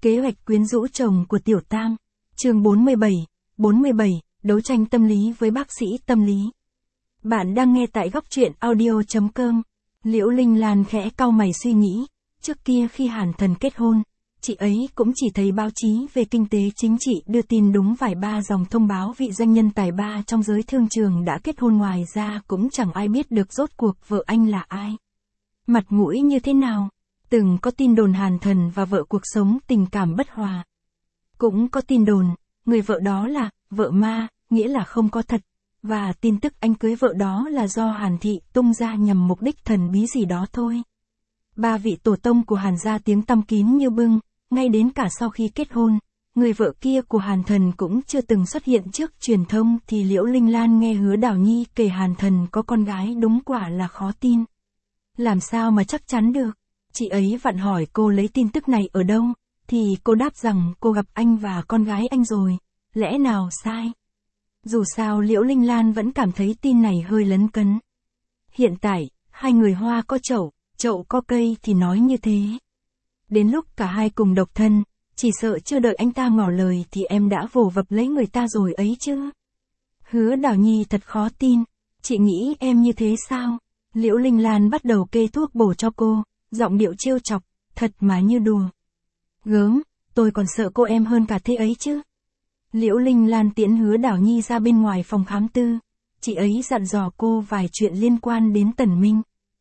Kế hoạch quyến rũ chồng của Tiểu Tam. Chương 47, đấu tranh tâm lý với bác sĩ tâm lý. Bạn đang nghe tại góc truyện audio.com. Liễu Linh Lan khẽ cau mày suy nghĩ, trước kia khi Hàn Thần kết hôn, chị ấy cũng chỉ thấy báo chí về kinh tế chính trị đưa tin đúng vài ba dòng thông báo vị doanh nhân tài ba trong giới thương trường đã kết hôn, ngoài ra cũng chẳng ai biết được rốt cuộc vợ anh là ai, mặt mũi như thế nào. Từng có tin đồn Hàn Thần và vợ cuộc sống tình cảm bất hòa. Cũng có tin đồn, người vợ đó là vợ ma, nghĩa là không có thật, và tin tức anh cưới vợ đó là do Hàn Thị tung ra nhằm mục đích thần bí gì đó thôi. Ba vị tổ tông của Hàn gia tiếng tăm kín như bưng, ngay đến cả sau khi kết hôn, người vợ kia của Hàn Thần cũng chưa từng xuất hiện trước truyền thông thì Liễu Linh Lan nghe Hứa Đào Nhi kể Hàn Thần có con gái đúng quả là khó tin. Làm sao mà chắc chắn được? Chị ấy vặn hỏi cô lấy tin tức này ở đâu, thì cô đáp rằng cô gặp anh và con gái anh rồi, lẽ nào sai? Dù sao Liễu Linh Lan vẫn cảm thấy tin này hơi lấn cấn. Hiện tại, hai người hoa có chậu có cây thì nói như thế. Đến lúc cả hai cùng độc thân, chỉ sợ chưa đợi anh ta ngỏ lời thì em đã vồ vập lấy người ta rồi ấy chứ. Hứa Đào Nhi thật khó tin, chị nghĩ em như thế sao? Liễu Linh Lan bắt đầu kê thuốc bổ cho cô, giọng điệu trêu chọc, thật mà như đùa. Gớm, tôi còn sợ cô em hơn cả thế ấy chứ. Liễu Linh Lan tiễn Hứa Đào Nhi ra bên ngoài phòng khám tư, chị ấy dặn dò cô vài chuyện liên quan đến Tần Minh.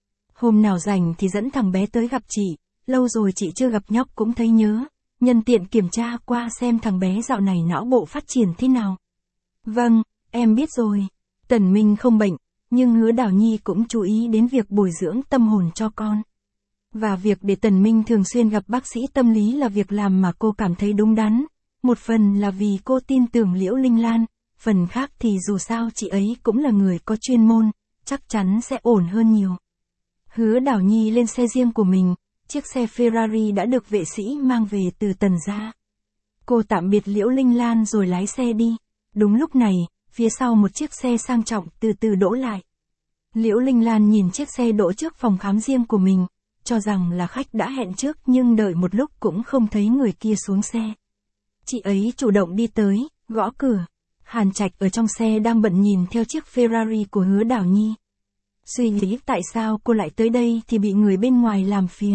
Hôm nào rảnh thì dẫn thằng bé tới gặp chị, lâu rồi chị chưa gặp nhóc cũng thấy nhớ, nhân tiện kiểm tra qua xem thằng bé dạo này não bộ phát triển thế nào. Vâng, em biết rồi. Tần Minh không bệnh, nhưng Hứa Đào Nhi cũng chú ý đến việc bồi dưỡng tâm hồn cho con. Và việc để Tần Minh thường xuyên gặp bác sĩ tâm lý là việc làm mà cô cảm thấy đúng đắn. Một phần là vì cô tin tưởng Liễu Linh Lan, phần khác thì dù sao chị ấy cũng là người có chuyên môn, chắc chắn sẽ ổn hơn nhiều. Hứa Đào Nhi lên xe riêng của mình, chiếc xe Ferrari đã được vệ sĩ mang về từ Tần gia. Cô tạm biệt Liễu Linh Lan rồi lái xe đi. Đúng lúc này, phía sau một chiếc xe sang trọng từ từ đỗ lại. Liễu Linh Lan nhìn chiếc xe đỗ trước phòng khám riêng của mình, cho rằng là khách đã hẹn trước nhưng đợi một lúc cũng không thấy người kia xuống xe. Chị ấy chủ động đi tới, gõ cửa. Hàn Trạch ở trong xe đang bận nhìn theo chiếc Ferrari của Hứa Đào Nhi. Suy nghĩ tại sao cô lại tới đây thì bị người bên ngoài làm phiền.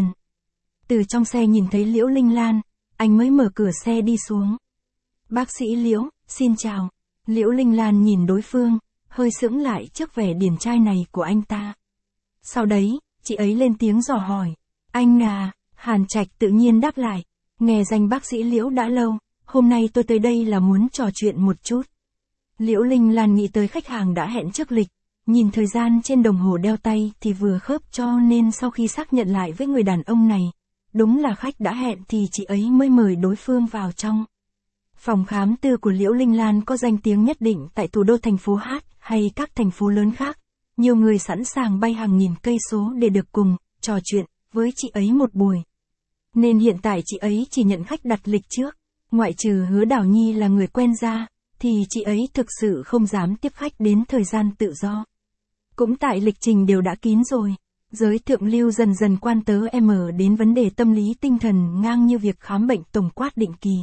Từ trong xe nhìn thấy Liễu Linh Lan, anh mới mở cửa xe đi xuống. Bác sĩ Liễu, xin chào. Liễu Linh Lan nhìn đối phương, hơi sững lại trước vẻ điển trai này của anh ta. Sau đấy, chị ấy lên tiếng dò hỏi. Anh à, Hàn Trạch tự nhiên đáp lại. Nghe danh bác sĩ Liễu đã lâu, hôm nay tôi tới đây là muốn trò chuyện một chút. Liễu Linh Lan nghĩ tới khách hàng đã hẹn trước lịch, nhìn thời gian trên đồng hồ đeo tay thì vừa khớp, cho nên sau khi xác nhận lại với người đàn ông này, đúng là khách đã hẹn thì chị ấy mới mời đối phương vào trong. Phòng khám tư của Liễu Linh Lan có danh tiếng nhất định tại thủ đô thành phố Hát hay các thành phố lớn khác. Nhiều người sẵn sàng bay hàng nghìn cây số để được cùng trò chuyện với chị ấy một buổi. Nên hiện tại chị ấy chỉ nhận khách đặt lịch trước. Ngoại trừ Hứa Đào Nhi là người quen ra, thì chị ấy thực sự không dám tiếp khách đến thời gian tự do. Cũng tại lịch trình đều đã kín rồi. Giới thượng lưu dần dần quan đến vấn đề tâm lý tinh thần ngang như việc khám bệnh tổng quát định kỳ.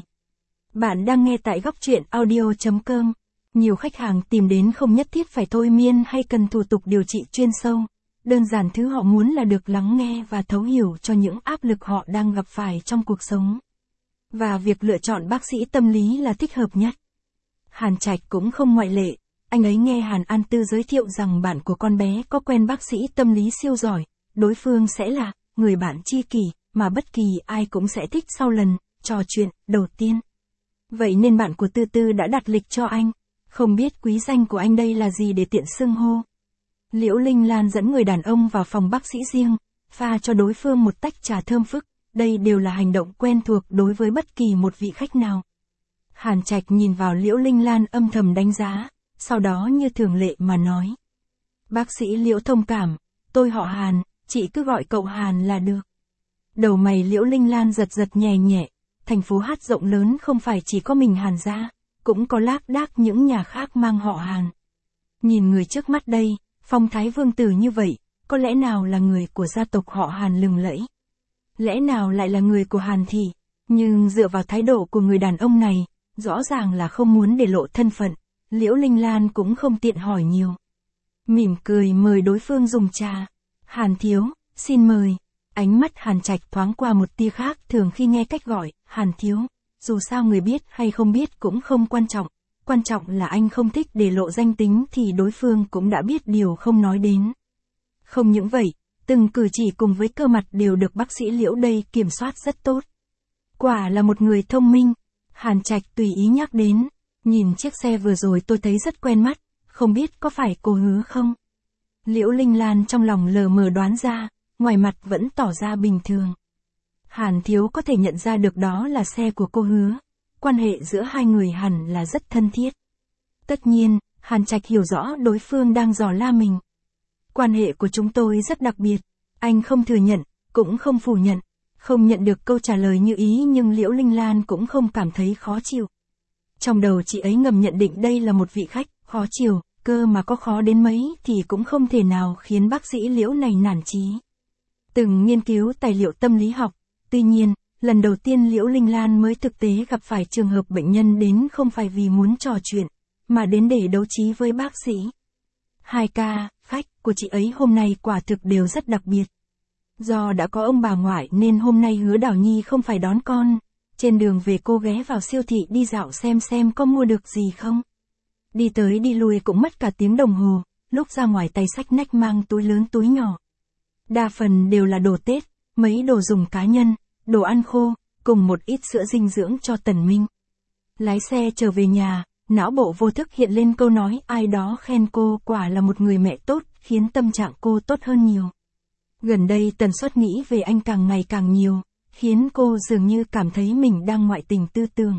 Bạn đang nghe tại góc truyện audio.com. Nhiều khách hàng tìm đến không nhất thiết phải thôi miên hay cần thủ tục điều trị chuyên sâu. Đơn giản thứ họ muốn là được lắng nghe và thấu hiểu cho những áp lực họ đang gặp phải trong cuộc sống. Và việc lựa chọn bác sĩ tâm lý là thích hợp nhất. Hàn Trạch cũng không ngoại lệ. Anh ấy nghe Hàn An Tư giới thiệu rằng bạn của con bé có quen bác sĩ tâm lý siêu giỏi. Đối phương sẽ là người bạn tri kỷ mà bất kỳ ai cũng sẽ thích sau lần trò chuyện đầu tiên. Vậy nên bạn của Tư Tư đã đặt lịch cho anh. Không biết quý danh của anh đây là gì để tiện xưng hô. Liễu Linh Lan dẫn người đàn ông vào phòng bác sĩ riêng, pha cho đối phương một tách trà thơm phức. Đây đều là hành động quen thuộc đối với bất kỳ một vị khách nào. Hàn Trạch nhìn vào Liễu Linh Lan âm thầm đánh giá, sau đó như thường lệ mà nói. Bác sĩ Liễu thông cảm, tôi họ Hàn, chị cứ gọi cậu Hàn là được. Đầu mày Liễu Linh Lan giật giật nhẹ nhẹ, thành phố Hát rộng lớn không phải chỉ có mình Hàn gia, cũng có lác đác những nhà khác mang họ Hàn. Nhìn người trước mắt đây, phong thái vương tử như vậy, có lẽ nào là người của gia tộc họ Hàn lừng lẫy? Lẽ nào lại là người của Hàn Thị? Nhưng dựa vào thái độ của người đàn ông này, rõ ràng là không muốn để lộ thân phận, Liễu Linh Lan cũng không tiện hỏi nhiều. Mỉm cười mời đối phương dùng trà. Hàn thiếu, xin mời. Ánh mắt Hàn Trạch thoáng qua một tia khác thường khi nghe cách gọi, Hàn thiếu. Dù sao người biết hay không biết cũng không quan trọng. Quan trọng là anh không thích để lộ danh tính thì đối phương cũng đã biết điều không nói đến. Không những vậy, từng cử chỉ cùng với cơ mặt đều được bác sĩ Liễu đây kiểm soát rất tốt. Quả là một người thông minh. Hàn Trạch tùy ý nhắc đến. Nhìn chiếc xe vừa rồi tôi thấy rất quen mắt, không biết có phải cô Hứa không? Liễu Linh Lan trong lòng lờ mờ đoán ra, ngoài mặt vẫn tỏ ra bình thường. Hàn thiếu có thể nhận ra được đó là xe của cô Hứa. Quan hệ giữa hai người hẳn là rất thân thiết. Tất nhiên, Hàn Trạch hiểu rõ đối phương đang dò la mình. Quan hệ của chúng tôi rất đặc biệt. Anh không thừa nhận, cũng không phủ nhận. Không nhận được câu trả lời như ý nhưng Liễu Linh Lan cũng không cảm thấy khó chịu. Trong đầu chị ấy ngầm nhận định đây là một vị khách khó chịu, cơ mà có khó đến mấy thì cũng không thể nào khiến bác sĩ Liễu này nản chí. Từng nghiên cứu tài liệu tâm lý học, tuy nhiên, lần đầu tiên Liễu Linh Lan mới thực tế gặp phải trường hợp bệnh nhân đến không phải vì muốn trò chuyện, mà đến để đấu trí với bác sĩ. 2 ca, khách của chị ấy hôm nay quả thực đều rất đặc biệt. Do đã có ông bà ngoại nên hôm nay Hứa Đào Nhi không phải đón con. Trên đường về cô ghé vào siêu thị đi dạo xem có mua được gì không. Đi tới đi lui cũng mất cả tiếng đồng hồ, lúc ra ngoài tay xách nách mang túi lớn túi nhỏ. Đa phần đều là đồ Tết, mấy đồ dùng cá nhân, đồ ăn khô, cùng một ít sữa dinh dưỡng cho Tần Minh. Lái xe trở về nhà, não bộ vô thức hiện lên câu nói ai đó khen cô quả là một người mẹ tốt, khiến tâm trạng cô tốt hơn nhiều. Gần đây tần suất nghĩ về anh càng ngày càng nhiều, khiến cô dường như cảm thấy mình đang ngoại tình tư tưởng.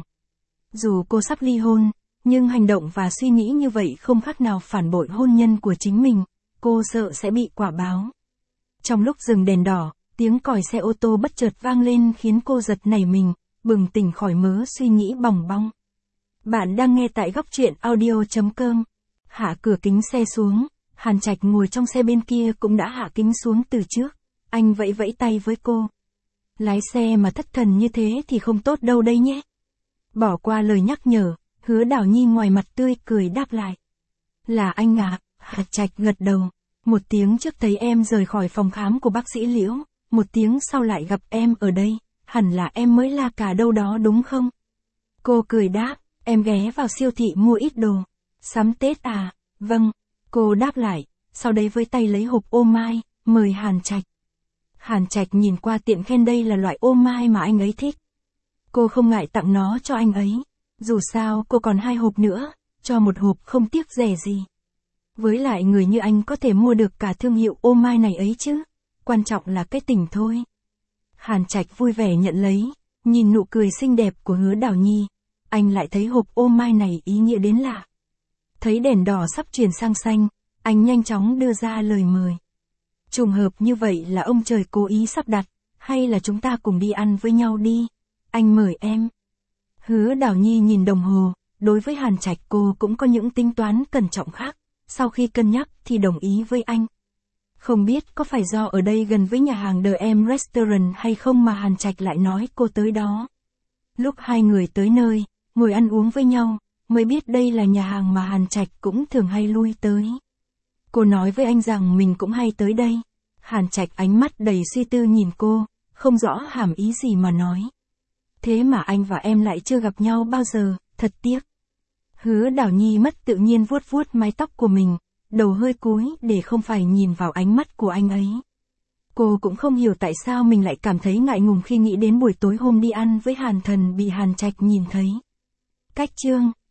Dù cô sắp ly hôn, nhưng hành động và suy nghĩ như vậy không khác nào phản bội hôn nhân của chính mình, cô sợ sẽ bị quả báo. Trong lúc dừng đèn đỏ, tiếng còi xe ô tô bất chợt vang lên khiến cô giật nảy mình, bừng tỉnh khỏi mớ suy nghĩ bòng bong. Bạn đang nghe tại góc truyện audio.com. Hạ cửa kính xe xuống, Hàn Trạch ngồi trong xe bên kia cũng đã hạ kính xuống từ trước, anh vẫy vẫy tay với cô. Lái xe mà thất thần như thế thì không tốt đâu đây nhé. Bỏ qua lời nhắc nhở, Hứa Đào Nhi ngoài mặt tươi cười đáp lại. Là anh à, Hàn Trạch gật đầu. 1 tiếng trước thấy em rời khỏi phòng khám của bác sĩ Liễu, 1 tiếng sau lại gặp em ở đây, hẳn là em mới la cà đâu đó đúng không? Cô cười đáp, em ghé vào siêu thị mua ít đồ. Sắm Tết à? Vâng. Cô đáp lại, sau đấy với tay lấy hộp ô mai, mời Hàn Trạch. Hàn Trạch nhìn qua tiện khen đây là loại ô mai mà anh ấy thích. Cô không ngại tặng nó cho anh ấy. Dù sao cô còn 2 hộp nữa, cho 1 hộp không tiếc rẻ gì. Với lại người như anh có thể mua được cả thương hiệu ô mai này ấy chứ. Quan trọng là cái tình thôi. Hàn Trạch vui vẻ nhận lấy, nhìn nụ cười xinh đẹp của Hứa Đào Nhi. Anh lại thấy hộp ô mai này ý nghĩa đến lạ. Thấy đèn đỏ sắp chuyển sang xanh, anh nhanh chóng đưa ra lời mời. Trùng hợp như vậy là ông trời cố ý sắp đặt, hay là chúng ta cùng đi ăn với nhau đi? Anh mời em. Hứa Đào Nhi nhìn đồng hồ, đối với Hàn Trạch cô cũng có những tính toán cẩn trọng khác, sau khi cân nhắc thì đồng ý với anh. Không biết có phải do ở đây gần với nhà hàng The M Restaurant hay không mà Hàn Trạch lại nói cô tới đó. Lúc hai người tới nơi, ngồi ăn uống với nhau, mới biết đây là nhà hàng mà Hàn Trạch cũng thường hay lui tới. Cô nói với anh rằng mình cũng hay tới đây. Hàn Trạch ánh mắt đầy suy tư nhìn cô, không rõ hàm ý gì mà nói. Thế mà anh và em lại chưa gặp nhau bao giờ, thật tiếc. Hứa Đào Nhi mất tự nhiên vuốt vuốt mái tóc của mình, đầu hơi cúi để không phải nhìn vào ánh mắt của anh ấy. Cô cũng không hiểu tại sao mình lại cảm thấy ngại ngùng khi nghĩ đến buổi tối hôm đi ăn với Hàn Thần bị Hàn Trạch nhìn thấy. Cách chương